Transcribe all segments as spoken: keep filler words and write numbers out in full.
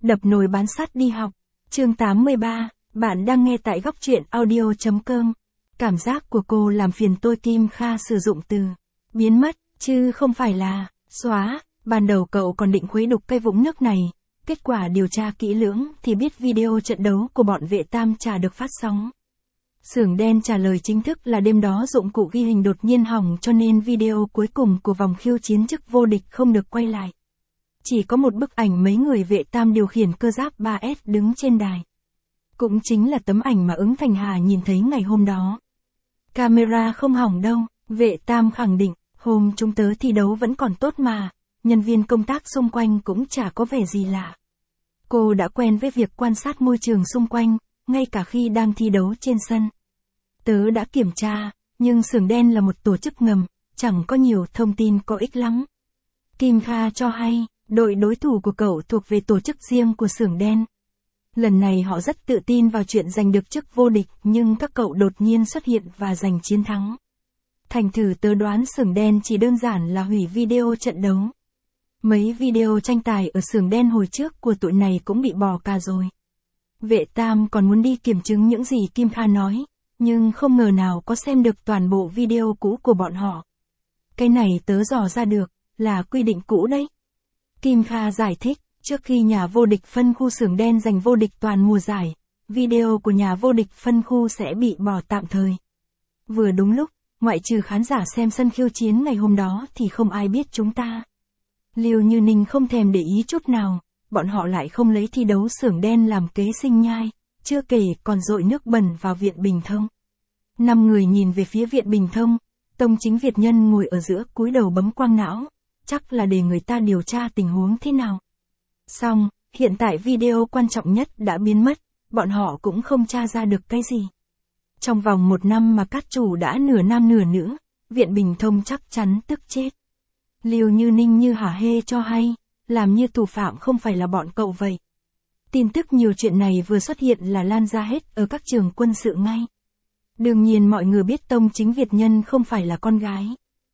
Đập nồi bán sắt đi học. Chương tám mươi ba, bạn đang nghe tại góc truyện audio.com. Cảm giác của cô làm phiền tôi. Kim Kha sử dụng từ biến mất, chứ không phải là xóa. Ban đầu cậu còn định khuấy đục cái vũng nước này. Kết quả điều tra kỹ lưỡng thì biết video trận đấu của bọn vệ tam chả được phát sóng. Xưởng đen trả lời chính thức là đêm đó dụng cụ ghi hình đột nhiên hỏng cho nên video cuối cùng của vòng khiêu chiến chức vô địch không được quay lại. Chỉ có một bức ảnh mấy người vệ tam điều khiển cơ giáp ba S đứng trên đài. Cũng chính là tấm ảnh mà Ứng Thành Hà nhìn thấy ngày hôm đó. Camera không hỏng đâu, vệ tam khẳng định, hôm chúng tớ thi đấu vẫn còn tốt mà, nhân viên công tác xung quanh cũng chả có vẻ gì lạ. Cô đã quen với việc quan sát môi trường xung quanh, ngay cả khi đang thi đấu trên sân. Tớ đã kiểm tra, nhưng xưởng đen là một tổ chức ngầm, chẳng có nhiều thông tin có ích lắm. Kim Kha cho hay, đội đối thủ của cậu thuộc về tổ chức riêng của xưởng đen. Lần này họ rất tự tin vào chuyện giành được chức vô địch, nhưng các cậu đột nhiên xuất hiện và giành chiến thắng. Thành thử tớ đoán xưởng đen chỉ đơn giản là hủy video trận đấu. Mấy video tranh tài ở xưởng đen hồi trước của tụi này cũng bị bỏ cả rồi. Vệ tam còn muốn đi kiểm chứng những gì Kim Kha nói, nhưng không ngờ nào có xem được toàn bộ video cũ của bọn họ. Cái này tớ dò ra được, là quy định cũ đấy. Kim Kha giải thích, trước khi nhà vô địch phân khu xưởng đen giành vô địch toàn mùa giải, video của nhà vô địch phân khu sẽ bị bỏ tạm thời. Vừa đúng lúc, ngoại trừ khán giả xem sân khiêu chiến ngày hôm đó thì không ai biết chúng ta. Liêu Như Ninh không thèm để ý chút nào, bọn họ lại không lấy thi đấu xưởng đen làm kế sinh nhai, chưa kể còn dội nước bẩn vào Viện Bình Thông. Năm người nhìn về phía Viện Bình Thông, Tông Chính Việt Nhân ngồi ở giữa cúi đầu bấm quang não, chắc là để người ta điều tra tình huống thế nào. Xong, hiện tại video quan trọng nhất đã biến mất, bọn họ cũng không tra ra được cái gì. Trong vòng một năm mà các chủ đã nửa nam nửa nữ, Viện Bình Thông chắc chắn tức chết. Liêu Như Ninh như hả hê cho hay, làm như thủ phạm không phải là bọn cậu vậy. Tin tức nhiều chuyện này vừa xuất hiện là lan ra hết ở các trường quân sự ngay. Đương nhiên mọi người biết Tông Chính Việt Nhân không phải là con gái.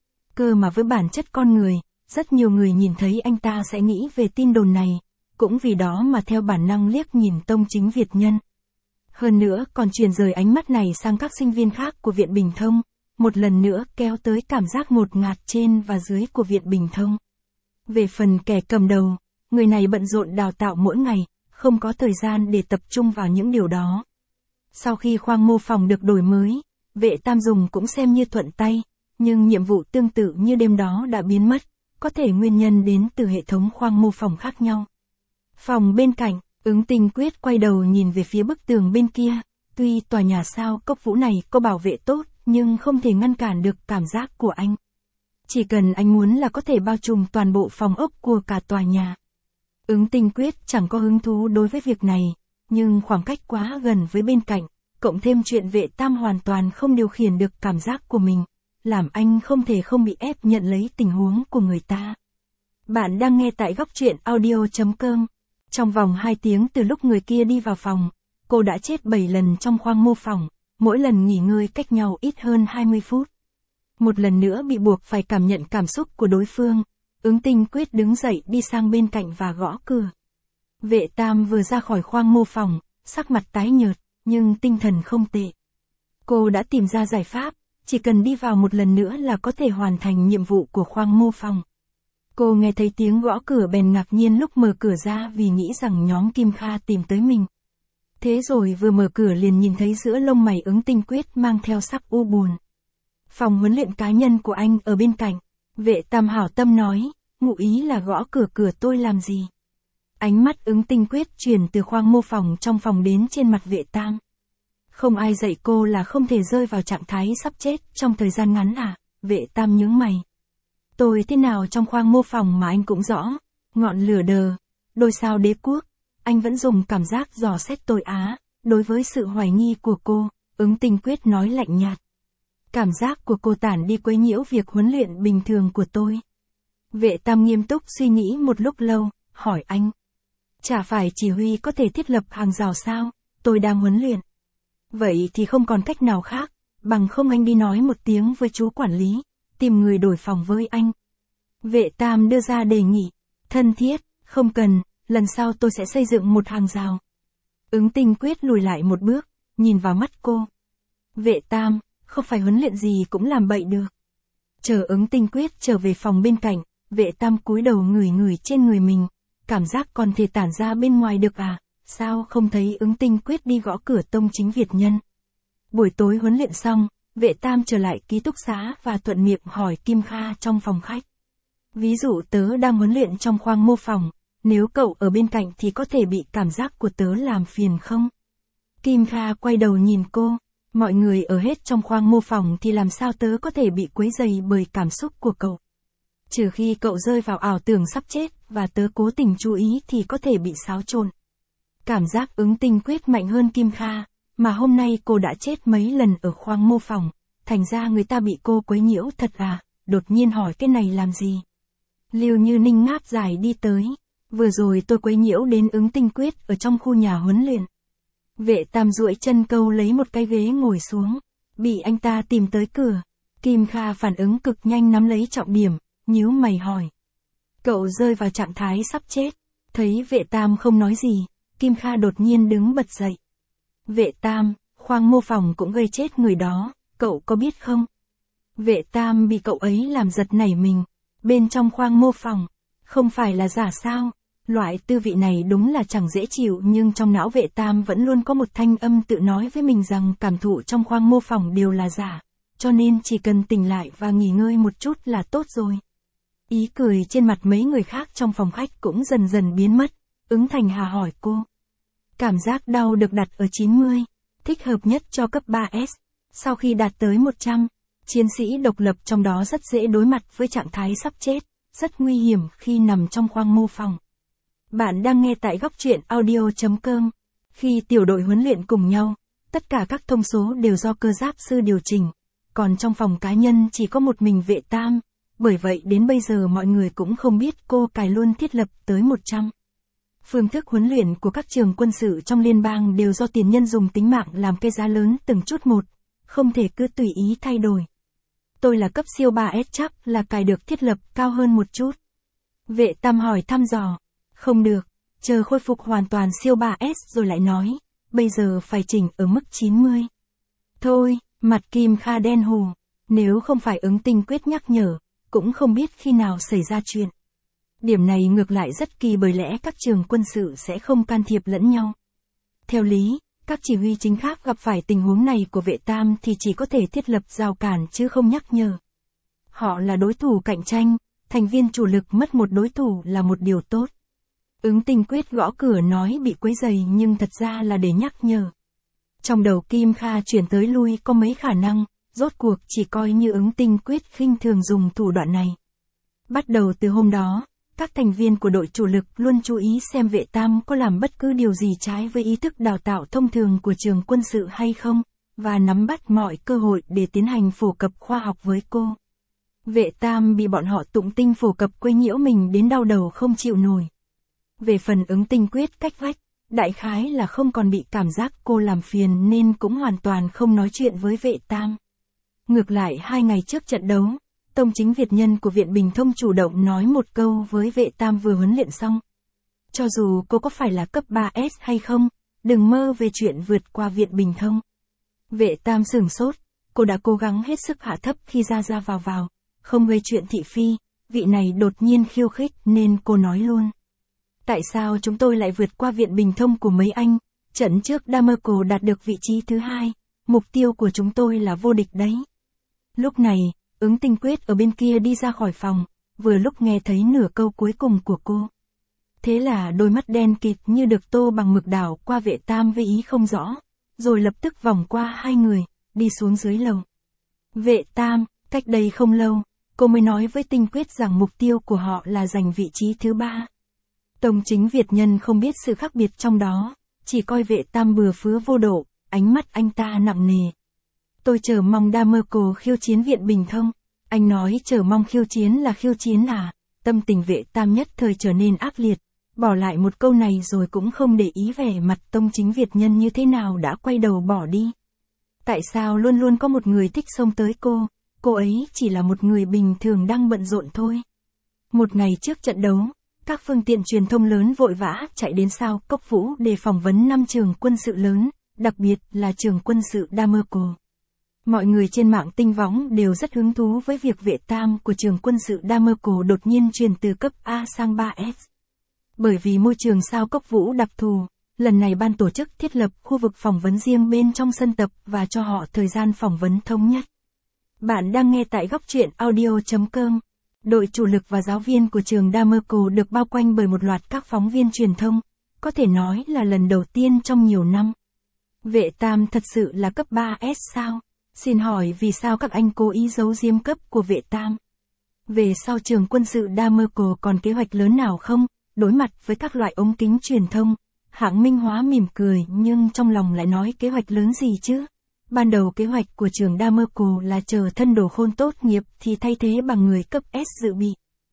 Cơ mà với bản chất con người, rất nhiều người nhìn thấy anh ta sẽ nghĩ về tin đồn này, cũng vì đó mà theo bản năng liếc nhìn Tông Chính Việt Nhân. Hơn nữa còn truyền rời ánh mắt này sang các sinh viên khác của Viện Bình Thông, một lần nữa kéo tới cảm giác ngột ngạt trên và dưới của Viện Bình Thông. Về phần kẻ cầm đầu, người này bận rộn đào tạo mỗi ngày, không có thời gian để tập trung vào những điều đó. Sau khi khoang mô phỏng được đổi mới, vệ tam dùng cũng xem như thuận tay, nhưng nhiệm vụ tương tự như đêm đó đã biến mất, có thể nguyên nhân đến từ hệ thống khoang mô phỏng khác nhau. Phòng bên cạnh, Ứng Tinh Quyết quay đầu nhìn về phía bức tường bên kia, tuy tòa nhà sao Cốc Vũ này có bảo vệ tốt, nhưng không thể ngăn cản được cảm giác của anh. Chỉ cần anh muốn là có thể bao trùm toàn bộ phòng ốc của cả tòa nhà. Ứng Tinh Quyết chẳng có hứng thú đối với việc này, nhưng khoảng cách quá gần với bên cạnh, cộng thêm chuyện vệ tam hoàn toàn không điều khiển được cảm giác của mình, làm anh không thể không bị ép nhận lấy tình huống của người ta. Bạn đang nghe tại góc truyện audio.com. Trong vòng hai tiếng từ lúc người kia đi vào phòng, cô đã chết bảy lần trong khoang mô phỏng, mỗi lần nghỉ ngơi cách nhau ít hơn hai mươi phút. Một lần nữa bị buộc phải cảm nhận cảm xúc của đối phương, Ứng Tinh Quyết đứng dậy đi sang bên cạnh và gõ cửa. Vệ tam vừa ra khỏi khoang mô phỏng, sắc mặt tái nhợt, nhưng tinh thần không tệ. Cô đã tìm ra giải pháp, chỉ cần đi vào một lần nữa là có thể hoàn thành nhiệm vụ của khoang mô phỏng. Cô nghe thấy tiếng gõ cửa bèn ngạc nhiên lúc mở cửa ra vì nghĩ rằng nhóm Kim Kha tìm tới mình. Thế rồi vừa mở cửa liền nhìn thấy giữa lông mày Ứng Tinh Quyết mang theo sắc u buồn. Phòng huấn luyện cá nhân của anh ở bên cạnh, vệ tam hảo tâm nói, ngụ ý là gõ cửa cửa tôi làm gì. Ánh mắt Ứng Tinh Quyết chuyển từ khoang mô phỏng trong phòng đến trên mặt vệ tam. Không ai dạy cô là không thể rơi vào trạng thái sắp chết trong thời gian ngắn à, vệ tam nhướng mày. Tôi thế nào trong khoang mô phỏng mà anh cũng rõ, ngọn lửa đờ, đôi sao đế quốc, anh vẫn dùng cảm giác dò xét tôi á, đối với sự hoài nghi của cô, Ứng Tinh Quyết nói lạnh nhạt. Cảm giác của cô tản đi quấy nhiễu việc huấn luyện bình thường của tôi. Vệ tam nghiêm túc suy nghĩ một lúc lâu, hỏi anh. Chả phải chỉ huy có thể thiết lập hàng rào sao, tôi đang huấn luyện. Vậy thì không còn cách nào khác, bằng không anh đi nói một tiếng với chú quản lý, tìm người đổi phòng với anh. Vệ tam đưa ra đề nghị, thân thiết, không cần, lần sau tôi sẽ xây dựng một hàng rào. Ứng Tinh Quyết lùi lại một bước, nhìn vào mắt cô. Vệ Tam, không phải huấn luyện gì cũng làm bậy được. Chờ Ứng Tinh Quyết trở về phòng bên cạnh, Vệ Tam cúi đầu ngửi ngửi trên người mình, cảm giác còn thể tản ra bên ngoài được à, sao không thấy Ứng Tinh Quyết đi gõ cửa Tông Chính Việt Nhân. Buổi tối huấn luyện xong, Vệ Tam trở lại ký túc xá và thuận miệng hỏi Kim Kha trong phòng khách. Ví dụ tớ đang huấn luyện trong khoang mô phỏng, nếu cậu ở bên cạnh thì có thể bị cảm giác của tớ làm phiền không? Kim Kha quay đầu nhìn cô, mọi người ở hết trong khoang mô phỏng thì làm sao tớ có thể bị quấy rầy bởi cảm xúc của cậu? Trừ khi cậu rơi vào ảo tưởng sắp chết và tớ cố tình chú ý thì có thể bị xáo trộn. Cảm giác Ứng Tinh Quyết mạnh hơn Kim Kha, mà hôm nay cô đã chết mấy lần ở khoang mô phỏng, thành ra người ta bị cô quấy nhiễu thật à, đột nhiên hỏi cái này làm gì? Lưu Như Ninh ngáp dài đi tới, vừa rồi tôi quấy nhiễu đến Ứng Tinh Quyết ở trong khu nhà huấn luyện. Vệ Tam duỗi chân câu lấy một cái ghế ngồi xuống, bị anh ta tìm tới cửa. Kim Kha phản ứng cực nhanh nắm lấy trọng điểm, nhíu mày hỏi. Cậu rơi vào trạng thái sắp chết. Thấy Vệ Tam không nói gì, Kim Kha đột nhiên đứng bật dậy. Vệ Tam, khoang mô phỏng cũng gây chết người đó, cậu có biết không? Vệ Tam bị cậu ấy làm giật nảy mình. Bên trong khoang mô phỏng, không phải là giả sao? Loại tư vị này đúng là chẳng dễ chịu, nhưng trong não Vệ Tam vẫn luôn có một thanh âm tự nói với mình rằng cảm thụ trong khoang mô phỏng đều là giả, cho nên chỉ cần tỉnh lại và nghỉ ngơi một chút là tốt rồi. Ý cười trên mặt mấy người khác trong phòng khách cũng dần dần biến mất. Ứng Thành Hà hỏi cô. Cảm giác đau được đặt ở chín mươi, thích hợp nhất cho cấp ba S. Sau khi đạt tới một trăm, chiến sĩ độc lập trong đó rất dễ đối mặt với trạng thái sắp chết, rất nguy hiểm khi nằm trong khoang mô phỏng. Bạn đang nghe tại góc truyện audio chấm com. Khi tiểu đội huấn luyện cùng nhau, tất cả các thông số đều do cơ giáp sư điều chỉnh, còn trong phòng cá nhân chỉ có một mình Vệ Tam, bởi vậy đến bây giờ mọi người cũng không biết cô cài luôn thiết lập tới một trăm. Phương thức huấn luyện của các trường quân sự trong liên bang đều do tiền nhân dùng tính mạng làm cái giá lớn từng chút một, không thể cứ tùy ý thay đổi. Tôi là cấp siêu ba S chắc là cài được thiết lập cao hơn một chút. Vệ Tam hỏi thăm dò. Không được, chờ khôi phục hoàn toàn siêu ba S rồi lại nói, bây giờ phải chỉnh ở mức chín mươi. Thôi, mặt Kim Kha đen hù, nếu không phải Ứng Tinh Quyết nhắc nhở, cũng không biết khi nào xảy ra chuyện. Điểm này ngược lại rất kỳ, bởi lẽ các trường quân sự sẽ không can thiệp lẫn nhau. Theo lý, các chỉ huy chính khác gặp phải tình huống này của Vệ Tam thì chỉ có thể thiết lập rào cản chứ không nhắc nhở. Họ là đối thủ cạnh tranh, thành viên chủ lực mất một đối thủ là một điều tốt. Ứng Tinh Quyết gõ cửa nói bị quấy rầy nhưng thật ra là để nhắc nhở. Trong đầu Kim Kha chuyển tới lui có mấy khả năng, rốt cuộc chỉ coi như Ứng Tinh Quyết khinh thường dùng thủ đoạn này. Bắt đầu từ hôm đó, các thành viên của đội chủ lực luôn chú ý xem Vệ Tam có làm bất cứ điều gì trái với ý thức đào tạo thông thường của trường quân sự hay không, và nắm bắt mọi cơ hội để tiến hành phổ cập khoa học với cô. Vệ Tam bị bọn họ tụng tinh phổ cập quấy nhiễu mình đến đau đầu không chịu nổi. Về phần Ứng Tinh Quyết cách vách, đại khái là không còn bị cảm giác cô làm phiền nên cũng hoàn toàn không nói chuyện với Vệ Tam. Ngược lại hai ngày trước trận đấu, Tông Chính Việt Nhân của Viện Bình Thông chủ động nói một câu với Vệ Tam vừa huấn luyện xong. Cho dù cô có phải là cấp ba S hay không, đừng mơ về chuyện vượt qua Viện Bình Thông. Vệ Tam sửng sốt, cô đã cố gắng hết sức hạ thấp khi ra ra vào vào, không gây chuyện thị phi, vị này đột nhiên khiêu khích nên cô nói luôn. Tại sao chúng tôi lại vượt qua Viện Bình Thông của mấy anh? Trận trước Damerco đạt được vị trí thứ hai, mục tiêu của chúng tôi là vô địch đấy. Lúc này, Ứng Tinh Quyết ở bên kia đi ra khỏi phòng, vừa lúc nghe thấy nửa câu cuối cùng của cô. Thế là đôi mắt đen kịt như được tô bằng mực đảo qua Vệ Tam với ý không rõ, rồi lập tức vòng qua hai người, đi xuống dưới lầu. Vệ Tam, cách đây không lâu, cô mới nói với Tinh Quyết rằng mục tiêu của họ là giành vị trí thứ ba. Tông Chính Việt Nhân không biết sự khác biệt trong đó, chỉ coi Vệ Tam bừa phứa vô độ, ánh mắt anh ta nặng nề. Tôi chờ mong Damerco khiêu chiến Viện Bình Thông. Anh nói chờ mong khiêu chiến là khiêu chiến à? Tâm tình Vệ Tam nhất thời trở nên ác liệt, bỏ lại một câu này rồi cũng không để ý vẻ mặt Tông Chính Việt Nhân như thế nào đã quay đầu bỏ đi. Tại sao luôn luôn có một người thích xông tới cô, cô ấy chỉ là một người bình thường đang bận rộn thôi. Một ngày trước trận đấu, Các phương tiện truyền thông lớn vội vã chạy đến Sao Cốc Vũ để phỏng vấn năm trường quân sự lớn, đặc biệt là trường quân sự Damerco. Mọi người trên mạng tinh võng đều rất hứng thú với việc vệ tam của trường quân sự Damerco đột nhiên chuyển từ cấp A sang ba S. Bởi vì môi trường Sao Cốc Vũ đặc thù, lần này ban tổ chức thiết lập khu vực phỏng vấn riêng bên trong sân tập và cho họ thời gian phỏng vấn thống nhất. Bạn đang nghe tại góc truyện audio chấm com. Đội chủ lực và giáo viên của trường Damerco được bao quanh bởi một loạt các phóng viên truyền thông, có thể nói là lần đầu tiên trong nhiều năm. Vệ tam thật sự là cấp ba S sao? Xin hỏi vì sao các anh cố ý giấu giếm cấp của vệ tam? Về sau trường quân sự Damerco còn kế hoạch lớn nào không? Đối mặt với các loại ống kính truyền thông, hãng Minh Hóa mỉm cười nhưng trong lòng lại nói kế hoạch lớn gì chứ? Ban đầu kế hoạch của trường Damerco là chờ thân đồ khôn tốt nghiệp thì thay thế bằng người cấp S dự bị.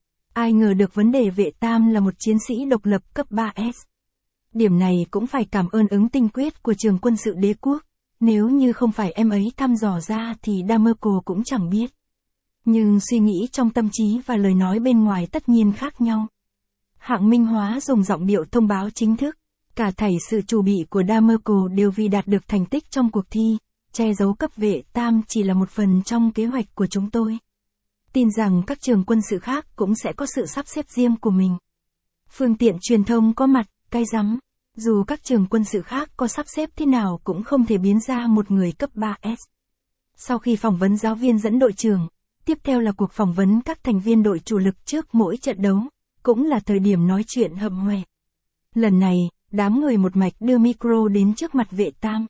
Ai ngờ được vấn đề vệ tam là một chiến sĩ độc lập cấp ba S. Điểm này cũng phải cảm ơn ứng tinh quyết của trường quân sự đế quốc. Nếu như không phải em ấy thăm dò ra thì Damerco cũng chẳng biết. Nhưng suy nghĩ trong tâm trí và lời nói bên ngoài tất nhiên khác nhau. Hãng Minh Hóa dùng giọng điệu thông báo chính thức. Cả thảy sự chuẩn bị của Damerco đều vì đạt được thành tích trong cuộc thi. Che giấu cấp vệ tam chỉ là một phần trong kế hoạch của chúng tôi. Tin rằng các trường quân sự khác cũng sẽ có sự sắp xếp riêng của mình. Phương tiện truyền thông có mặt, cay rắm. Dù các trường quân sự khác có sắp xếp thế nào cũng không thể biến ra một người cấp ba S. Sau khi phỏng vấn giáo viên dẫn đội trưởng, tiếp theo là cuộc phỏng vấn các thành viên đội chủ lực trước mỗi trận đấu, cũng là thời điểm nói chuyện hậm hoè. Lần này, đám người một mạch đưa micro đến trước mặt vệ tam.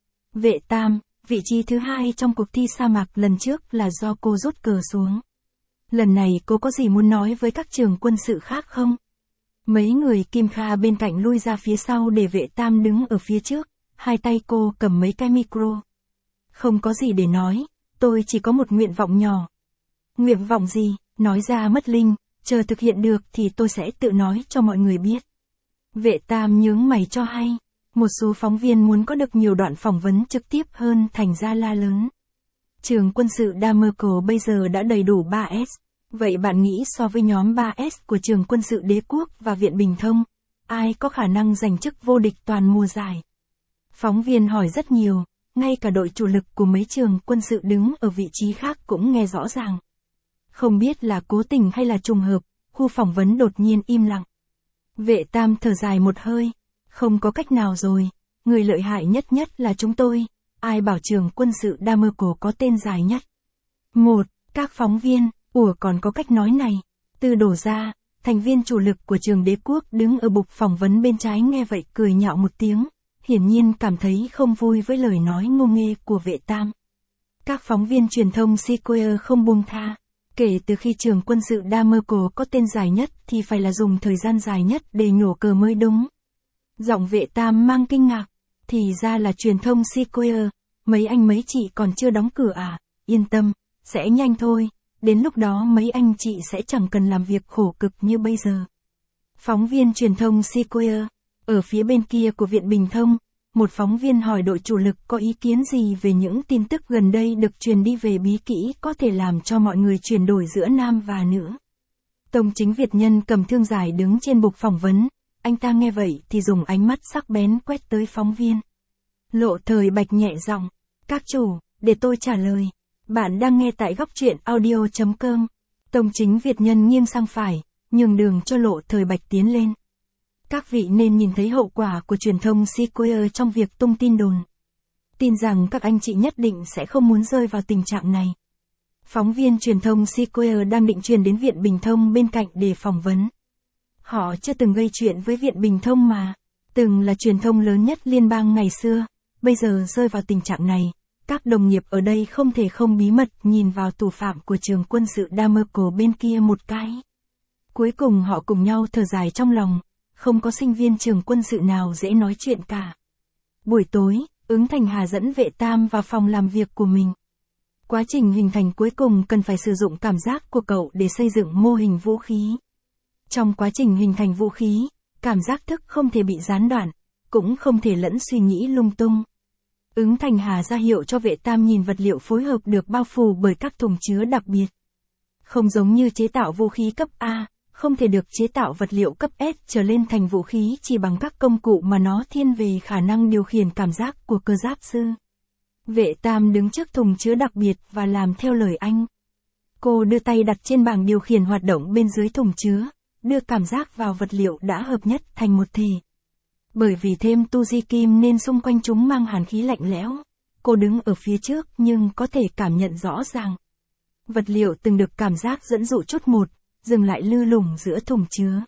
Vệ tam, vị trí thứ hai trong cuộc thi sa mạc lần trước là do cô rút cờ xuống. Lần này cô có gì muốn nói với các trường quân sự khác không? Mấy người Kim Kha bên cạnh lui ra phía sau để vệ tam đứng ở phía trước, hai tay cô cầm mấy cái micro. Không có gì để nói, tôi chỉ có một nguyện vọng nhỏ. Nguyện vọng gì, nói ra mất linh, chờ thực hiện được thì tôi sẽ tự nói cho mọi người biết. Vệ tam nhướng mày cho hay, một số phóng viên muốn có được nhiều đoạn phỏng vấn trực tiếp hơn thành ra la lớn. Trường quân sự Damerco bây giờ đã đầy đủ ba S. Vậy bạn nghĩ so với nhóm ba S của trường quân sự đế quốc và viện Bình Thông, ai có khả năng giành chức vô địch toàn mùa giải? Phóng viên hỏi rất nhiều, ngay cả đội chủ lực của mấy trường quân sự đứng ở vị trí khác cũng nghe rõ ràng. Không biết là cố tình hay là trùng hợp, khu phỏng vấn đột nhiên im lặng. Vệ tam thở dài một hơi, không có cách nào rồi, người lợi hại nhất nhất là chúng tôi, ai bảo trường quân sự Damerco có tên dài nhất. Một, các phóng viên. Ủa còn có cách nói này. Từ đổ ra, thành viên chủ lực của trường đế quốc đứng ở bục phỏng vấn bên trái nghe vậy cười nhạo một tiếng, hiển nhiên cảm thấy không vui với lời nói ngô nghê của vệ tam. Các phóng viên truyền thông Sequoia không buông tha. Kể từ khi trường quân sự Damerco có tên dài nhất thì phải là dùng thời gian dài nhất để nhổ cờ mới đúng. Giọng vệ tam mang kinh ngạc. Thì ra là truyền thông Sequoia, mấy anh mấy chị còn chưa đóng cửa à, yên tâm, sẽ nhanh thôi. Đến lúc đó mấy anh chị sẽ chẳng cần làm việc khổ cực như bây giờ. Phóng viên truyền thông Sequoia, ở phía bên kia của viện Bình Thông, một phóng viên hỏi đội chủ lực có ý kiến gì về những tin tức gần đây được truyền đi về bí kỹ có thể làm cho mọi người chuyển đổi giữa nam và nữ. Tông Chính Việt Nhân cầm thương dài đứng trên bục phỏng vấn, anh ta nghe vậy thì dùng ánh mắt sắc bén quét tới phóng viên. Lộ Thời Bạch nhẹ giọng, các chủ, để tôi trả lời. Bạn đang nghe tại góc truyện audio chấm com. Tông Chính Việt Nhân nghiêng sang phải, nhường đường cho Lộ Thời Bạch tiến lên. Các vị nên nhìn thấy hậu quả của truyền thông Sequoia trong việc tung tin đồn. Tin rằng các anh chị nhất định sẽ không muốn rơi vào tình trạng này. Phóng viên truyền thông Sequoia đang định truyền đến viện Bình Thông bên cạnh để phỏng vấn. Họ chưa từng gây chuyện với viện Bình Thông mà. Từng là truyền thông lớn nhất liên bang ngày xưa, bây giờ rơi vào tình trạng này. Các đồng nghiệp ở đây không thể không bí mật nhìn vào thủ phạm của trường quân sự Damerco bên kia một cái. Cuối cùng họ cùng nhau thở dài trong lòng, không có sinh viên trường quân sự nào dễ nói chuyện cả. Buổi tối, Ứng Thành Hà dẫn vệ tam vào phòng làm việc của mình. Quá trình hình thành cuối cùng cần phải sử dụng cảm giác của cậu để xây dựng mô hình vũ khí. Trong quá trình hình thành vũ khí, cảm giác thức không thể bị gián đoạn, cũng không thể lẫn suy nghĩ lung tung. Ứng Thành Hà ra hiệu cho vệ tam nhìn vật liệu phối hợp được bao phủ bởi các thùng chứa đặc biệt. Không giống như chế tạo vũ khí cấp A, không thể được chế tạo vật liệu cấp S trở lên thành vũ khí chỉ bằng các công cụ mà nó thiên về khả năng điều khiển cảm giác của cơ giáp sư. Vệ Tam đứng trước thùng chứa đặc biệt và làm theo lời anh. Cô đưa tay đặt trên bảng điều khiển hoạt động bên dưới thùng chứa, đưa cảm giác vào vật liệu đã hợp nhất thành một thể. Bởi vì thêm tu di kim nên xung quanh chúng mang hàn khí lạnh lẽo. Cô đứng ở phía trước nhưng có thể cảm nhận rõ ràng. Vật liệu từng được cảm giác dẫn dụ chút một, dừng lại lư lủng giữa thùng chứa.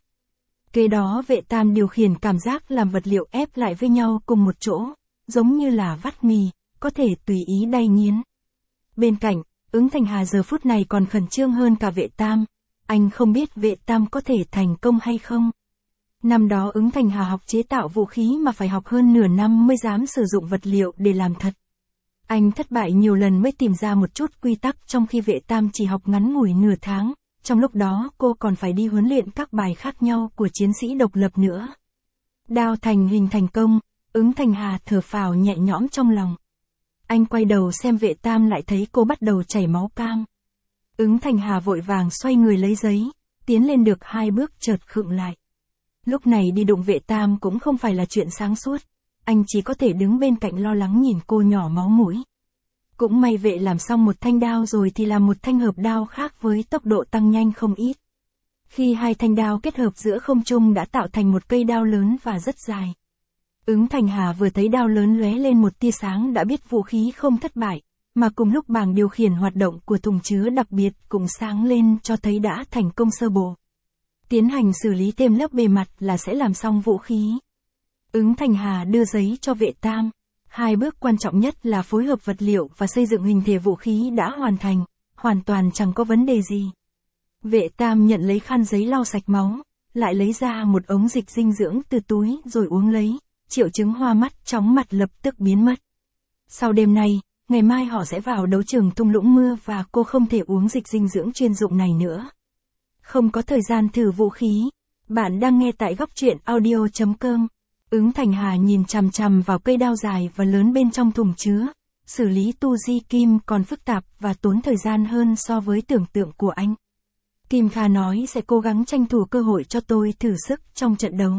Kế đó Vệ Tam điều khiển cảm giác làm vật liệu ép lại với nhau cùng một chỗ, giống như là vắt mì, có thể tùy ý đay nghiến. Bên cạnh, Ứng Thành Hà giờ phút này còn khẩn trương hơn cả Vệ Tam. Anh không biết Vệ Tam có thể thành công hay không. Năm đó Ứng Thành Hà học chế tạo vũ khí mà phải học hơn nửa năm mới dám sử dụng vật liệu để làm thật. Anh thất bại nhiều lần mới tìm ra một chút quy tắc trong khi Vệ Tam chỉ học ngắn ngủi nửa tháng. Trong lúc đó cô còn phải đi huấn luyện các bài khác nhau của chiến sĩ độc lập nữa. Đao thành hình thành công, Ứng Thành Hà thở phào nhẹ nhõm trong lòng. Anh quay đầu xem Vệ Tam lại thấy cô bắt đầu chảy máu cam. Ứng Thành Hà vội vàng xoay người lấy giấy, tiến lên được hai bước chợt khựng lại. Lúc này đi đụng Vệ Tam cũng không phải là chuyện sáng suốt, anh chỉ có thể đứng bên cạnh lo lắng nhìn cô nhỏ máu mũi. Cũng may Vệ làm xong một thanh đao rồi thì làm một thanh hợp đao khác với tốc độ tăng nhanh không ít. Khi hai thanh đao kết hợp giữa không trung đã tạo thành một cây đao lớn và rất dài. Ứng Thành Hà vừa thấy đao lớn lóe lên một tia sáng đã biết vũ khí không thất bại, mà cùng lúc bảng điều khiển hoạt động của thùng chứa đặc biệt cũng sáng lên cho thấy đã thành công sơ bộ. Tiến hành xử lý thêm lớp bề mặt là sẽ làm xong vũ khí. Ứng Thành Hà đưa giấy cho Vệ Tam. Hai bước quan trọng nhất là phối hợp vật liệu và xây dựng hình thể vũ khí đã hoàn thành, hoàn toàn chẳng có vấn đề gì. Vệ Tam nhận lấy khăn giấy lau sạch máu, lại lấy ra một ống dịch dinh dưỡng từ túi rồi uống lấy, triệu chứng hoa mắt chóng mặt lập tức biến mất. Sau đêm nay, ngày mai họ sẽ vào đấu trường thung lũng mưa và cô không thể uống dịch dinh dưỡng chuyên dụng này nữa. Không có thời gian thử vũ khí. Bạn đang nghe tại góc truyện audio chấm com. Ứng Thành Hà nhìn chằm chằm vào cây đao dài và lớn bên trong thùng chứa. Xử lý tu di kim còn phức tạp và tốn thời gian hơn so với tưởng tượng của anh. Kim Kha nói sẽ cố gắng tranh thủ cơ hội cho tôi thử sức trong trận đấu.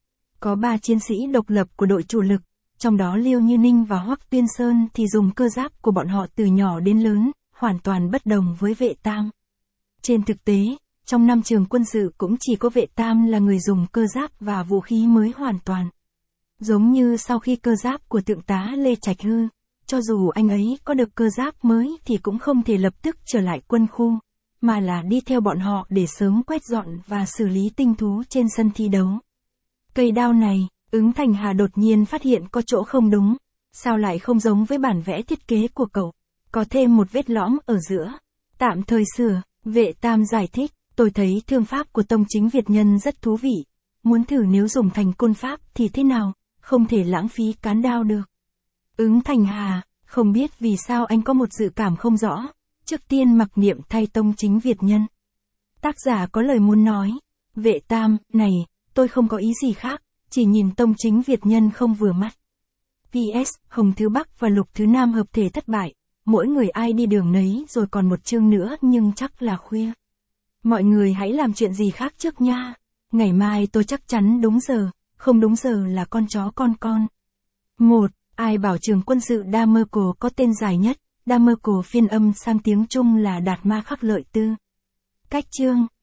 Có ba chiến sĩ độc lập của đội chủ lực, trong đó Liêu Như Ninh và Hoắc Tuyên Sơn thì dùng cơ giáp của bọn họ từ nhỏ đến lớn, hoàn toàn bất đồng với Vệ Tam. Trên thực tế, trong năm trường quân sự cũng chỉ có Vệ Tam là người dùng cơ giáp và vũ khí mới hoàn toàn. Giống như sau khi cơ giáp của thượng tá Lê Trạch hư, cho dù anh ấy có được cơ giáp mới thì cũng không thể lập tức trở lại quân khu, mà là đi theo bọn họ để sớm quét dọn và xử lý tinh thú trên sân thi đấu. Cây đao này, Ứng Thành Hà đột nhiên phát hiện có chỗ không đúng, sao lại không giống với bản vẽ thiết kế của cậu, có thêm một vết lõm ở giữa. Tạm thời sửa, Vệ Tam giải thích, tôi thấy thương pháp của tông chính Việt Nhân rất thú vị, muốn thử nếu dùng thành côn pháp thì thế nào, không thể lãng phí cán đao được. Ứng Thành Hà, không biết vì sao anh có một dự cảm không rõ, trước tiên mặc niệm thay tông chính Việt Nhân. Tác giả có lời muốn nói, Vệ Tam, này, tôi không có ý gì khác, chỉ nhìn tông chính Việt Nhân không vừa mắt. pê ét, Hồng Thứ Bắc và Lục Thứ Nam hợp thể thất bại, mỗi người ai đi đường nấy rồi còn một chương nữa nhưng chắc là khuya. Mọi người hãy làm chuyện gì khác trước nha, ngày mai tôi chắc chắn đúng giờ, không đúng giờ là con chó con con. một. Ai bảo trường quân sự Đa Mơ Cổ có tên dài nhất, Đa Mơ Cổ phiên âm sang tiếng Trung là Đạt Ma Khắc Lợi Tư. Cách chương